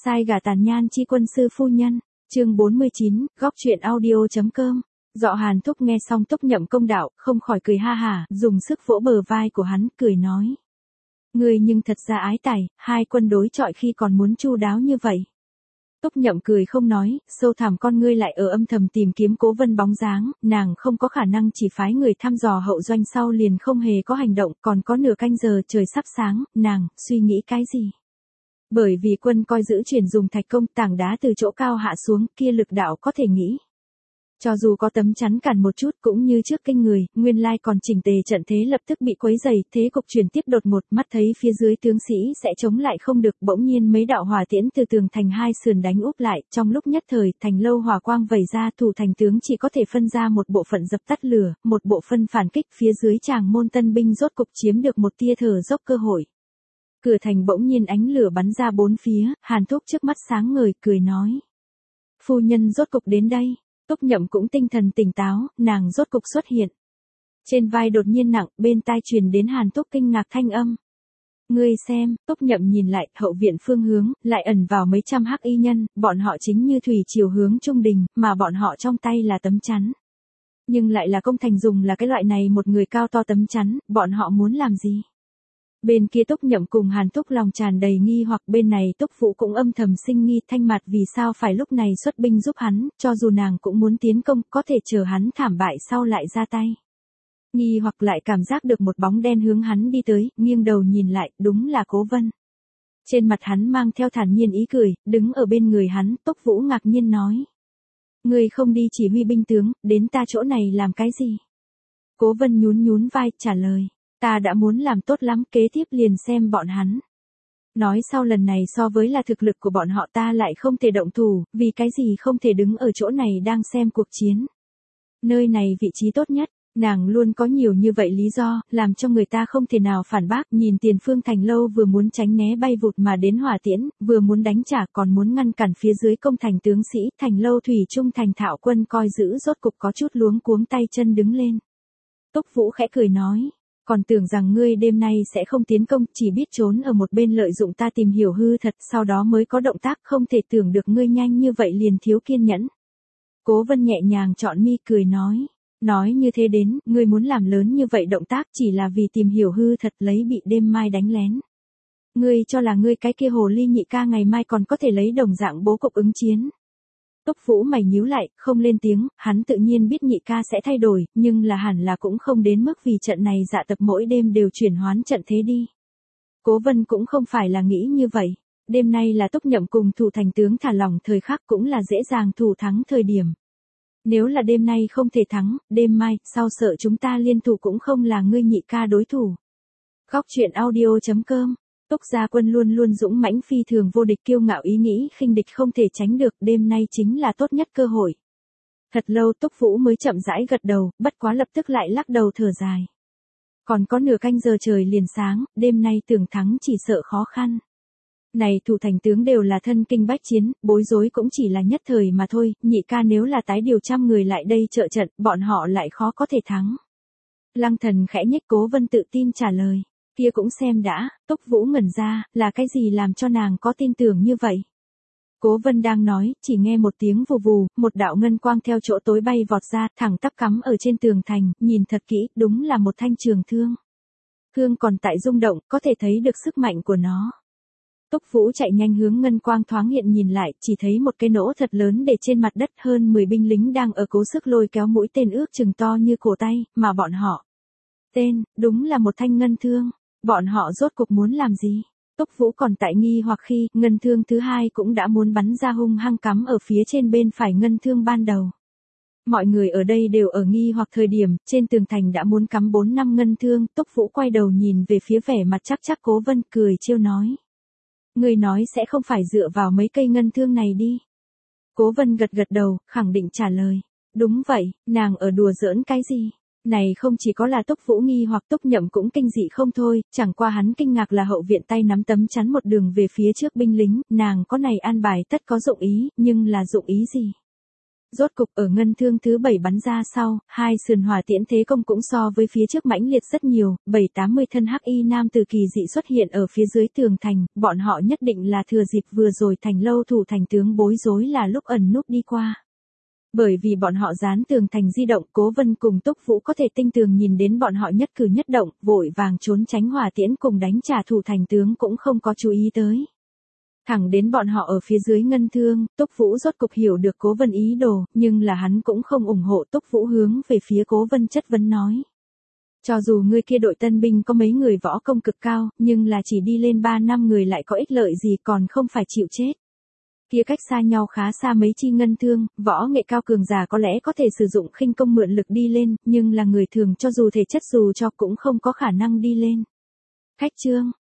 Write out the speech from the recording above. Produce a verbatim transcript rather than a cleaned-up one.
Sai gả tàn nhan chi quân sư phu nhân, chương bốn mươi chín, góc truyện audio.com. Dọ Hàn Thúc nghe xong Túc Nhậm công đạo, không khỏi cười ha hả, dùng sức vỗ bờ vai của hắn, cười nói. Ngươi nhưng thật ra ái tài, hai quân đối chọi khi còn muốn chu đáo như vậy. Túc Nhậm cười không nói, sâu thẳm con ngươi lại ở âm thầm tìm kiếm Cố Vân bóng dáng, nàng không có khả năng chỉ phái người thăm dò hậu doanh sau liền không hề có hành động, còn có nửa canh giờ trời sắp sáng, nàng, suy nghĩ cái gì? Bởi vì quân coi giữ chuyển dùng thạch công tảng đá từ chỗ cao hạ xuống, kia lực đạo có thể nghĩ. Cho dù có tấm chắn cản một chút cũng như trước kinh người, nguyên lai còn chỉnh tề trận thế lập tức bị quấy dày, thế cục chuyển tiếp đột ngột, mắt thấy phía dưới tướng sĩ sẽ chống lại không được, bỗng nhiên mấy đạo hỏa tiễn từ tường thành hai sườn đánh úp lại, trong lúc nhất thời, thành lâu hỏa quang vẩy ra, thủ thành tướng chỉ có thể phân ra một bộ phận dập tắt lửa, một bộ phân phản kích, phía dưới tràng môn tân binh rốt cục chiếm được một tia thở dốc cơ hội. Cửa thành bỗng nhiên ánh lửa bắn ra bốn phía, Hàn Thúc trước mắt sáng ngời, cười nói. Phu nhân rốt cục đến đây. Túc Nhậm cũng tinh thần tỉnh táo, nàng rốt cục xuất hiện. Trên vai đột nhiên nặng, bên tai truyền đến Hàn Thúc kinh ngạc thanh âm. Ngươi xem, Túc Nhậm nhìn lại, hậu viện phương hướng, lại ẩn vào mấy trăm hắc y nhân, bọn họ chính như thủy chiều hướng trung đình, mà bọn họ trong tay là tấm chắn. Nhưng lại là công thành dùng là cái loại này một người cao to tấm chắn, bọn họ muốn làm gì? Bên kia Túc Nhậm cùng Hàn Thúc lòng tràn đầy nghi hoặc bên này Túc Vũ cũng âm thầm sinh nghi thanh mặt vì sao phải lúc này xuất binh giúp hắn, cho dù nàng cũng muốn tiến công, có thể chờ hắn thảm bại sau lại ra tay. Nghi hoặc lại cảm giác được một bóng đen hướng hắn đi tới, nghiêng đầu nhìn lại, đúng là Cố Vân. Trên mặt hắn mang theo thản nhiên ý cười, đứng ở bên người hắn, Túc Vũ ngạc nhiên nói. Ngươi không đi chỉ huy binh tướng, đến ta chỗ này làm cái gì? Cố Vân nhún nhún vai, trả lời. Ta đã muốn làm tốt lắm, kế tiếp liền xem bọn hắn. Nói sau lần này so với là thực lực của bọn họ ta lại không thể động thủ, vì cái gì không thể đứng ở chỗ này đang xem cuộc chiến. Nơi này vị trí tốt nhất, nàng luôn có nhiều như vậy lý do, làm cho người ta không thể nào phản bác, nhìn tiền phương thành lâu vừa muốn tránh né bay vụt mà đến hỏa tiễn, vừa muốn đánh trả còn muốn ngăn cản phía dưới công thành tướng sĩ, thành lâu thủy trung thành thạo quân coi giữ rốt cục có chút luống cuống tay chân đứng lên. Túc Vũ khẽ cười nói. Còn tưởng rằng ngươi đêm nay sẽ không tiến công, chỉ biết trốn ở một bên lợi dụng ta tìm hiểu hư thật, sau đó mới có động tác, không thể tưởng được ngươi nhanh như vậy liền thiếu kiên nhẫn. Cố Vân nhẹ nhàng chọn mi cười nói, nói như thế đến, ngươi muốn làm lớn như vậy động tác chỉ là vì tìm hiểu hư thật lấy bị đêm mai đánh lén. Ngươi cho là ngươi cái kia hồ ly nhị ca ngày mai còn có thể lấy đồng dạng bố cục ứng chiến. Túc Vũ mày nhíu lại, không lên tiếng, hắn tự nhiên biết nhị ca sẽ thay đổi, nhưng là hẳn là cũng không đến mức vì trận này dạ tập mỗi đêm đều chuyển hoán trận thế đi. Cố Vân cũng không phải là nghĩ như vậy, đêm nay là Túc Nhậm cùng thủ thành tướng thả lỏng thời khắc cũng là dễ dàng thủ thắng thời điểm. Nếu là đêm nay không thể thắng, đêm mai, sau sợ chúng ta liên thủ cũng không là ngươi nhị ca đối thủ. Góc truyện audio.com. Túc gia quân luôn luôn dũng mãnh phi thường vô địch kiêu ngạo ý nghĩ khinh địch không thể tránh được, đêm nay chính là tốt nhất cơ hội. Thật lâu Túc Vũ mới chậm rãi gật đầu, bất quá lập tức lại lắc đầu thở dài. Còn có nửa canh giờ trời liền sáng, đêm nay tưởng thắng chỉ sợ khó khăn. Này thủ thành tướng đều là thân kinh bách chiến, bối rối cũng chỉ là nhất thời mà thôi, nhị ca nếu là tái điều trăm người lại đây trợ trận, bọn họ lại khó có thể thắng. Lăng Thần khẽ nhếch, Cố Vân tự tin trả lời. Kia cũng xem đã, Túc Vũ ngẩn ra, là cái gì làm cho nàng có tin tưởng như vậy? Cố Vân đang nói, chỉ nghe một tiếng vù vù, một đạo ngân quang theo chỗ tối bay vọt ra, thẳng tắp cắm ở trên tường thành, nhìn thật kỹ, đúng là một thanh trường thương. Thương còn tại rung động, có thể thấy được sức mạnh của nó. Túc Vũ chạy nhanh hướng ngân quang thoáng hiện nhìn lại, chỉ thấy một cái nỗ thật lớn để trên mặt đất, hơn mười binh lính đang ở cố sức lôi kéo mũi tên ước chừng to như cổ tay, mà bọn họ. Tên, đúng là một thanh ngân thương. Bọn họ rốt cục muốn làm gì? Túc Vũ còn tại nghi hoặc khi, ngân thương thứ hai cũng đã muốn bắn ra hung hăng cắm ở phía trên bên phải ngân thương ban đầu. Mọi người ở đây đều ở nghi hoặc thời điểm, trên tường thành đã muốn cắm bốn năm ngân thương, Túc Vũ quay đầu nhìn về phía vẻ mặt chắc chắc Cố Vân cười trêu nói. Người nói sẽ không phải dựa vào mấy cây ngân thương này đi. Cố Vân gật gật đầu, khẳng định trả lời. Đúng vậy, nàng ở đùa giỡn cái gì? Này không chỉ có là Túc Vũ nghi hoặc Túc Nhậm cũng kinh dị không thôi, chẳng qua hắn kinh ngạc là hậu viện tay nắm tấm chắn một đường về phía trước binh lính, nàng có này an bài tất có dụng ý, nhưng là dụng ý gì? Rốt cục ở ngân thương thứ bảy bắn ra sau, hai sườn hỏa tiễn thế công cũng so với phía trước mãnh liệt rất nhiều, bảy tám mươi thân hắc y nam từ kỳ dị xuất hiện ở phía dưới tường thành, bọn họ nhất định là thừa dịp vừa rồi thành lâu thủ thành tướng bối rối là lúc ẩn núp đi qua. Bởi vì bọn họ dán tường thành di động, Cố Vân cùng Túc Vũ có thể tinh tường nhìn đến bọn họ nhất cử nhất động, vội vàng trốn tránh hỏa tiễn cùng đánh trả thủ thành tướng cũng không có chú ý tới. Thẳng đến bọn họ ở phía dưới ngân thương, Túc Vũ rốt cục hiểu được Cố Vân ý đồ, nhưng là hắn cũng không ủng hộ Túc Vũ hướng về phía Cố Vân chất vấn nói. Cho dù ngươi kia đội tân binh có mấy người võ công cực cao, nhưng là chỉ đi lên ba năm người lại có ích lợi gì còn không phải chịu chết. Kia cách xa nhau khá xa mấy chi ngân thương, võ nghệ cao cường giả có lẽ có thể sử dụng khinh công mượn lực đi lên, nhưng là người thường cho dù thể chất dù cho cũng không có khả năng đi lên. Khách trương,